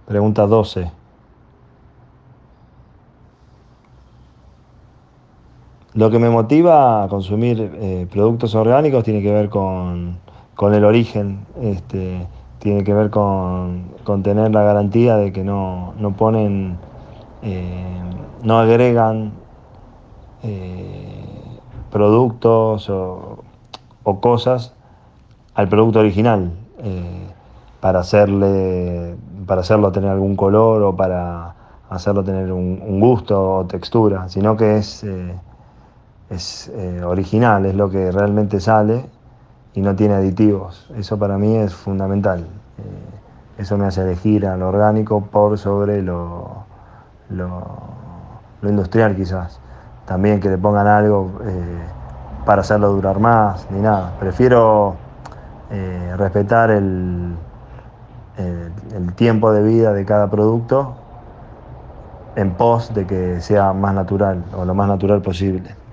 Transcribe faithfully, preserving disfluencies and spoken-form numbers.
Pregunta doce. Lo que me motiva a consumir eh, productos orgánicos tiene que ver con, con el origen, este, tiene que ver con, con tener la garantía de que no, no ponen, eh, no agregan eh, productos o, o cosas al producto original, eh, para hacerle, para hacerlo tener algún color o para hacerlo tener un, un gusto o textura, sino que es, eh, es eh, original, es lo que realmente sale y no tiene aditivos. Eso para mí es fundamental. Eh, eso me hace elegir a lo orgánico por sobre lo, lo, lo industrial quizás. También que le pongan algo eh, para hacerlo durar más, ni nada. Prefiero eh, respetar el, el, el tiempo de vida de cada producto en pos de que sea más natural o lo más natural posible.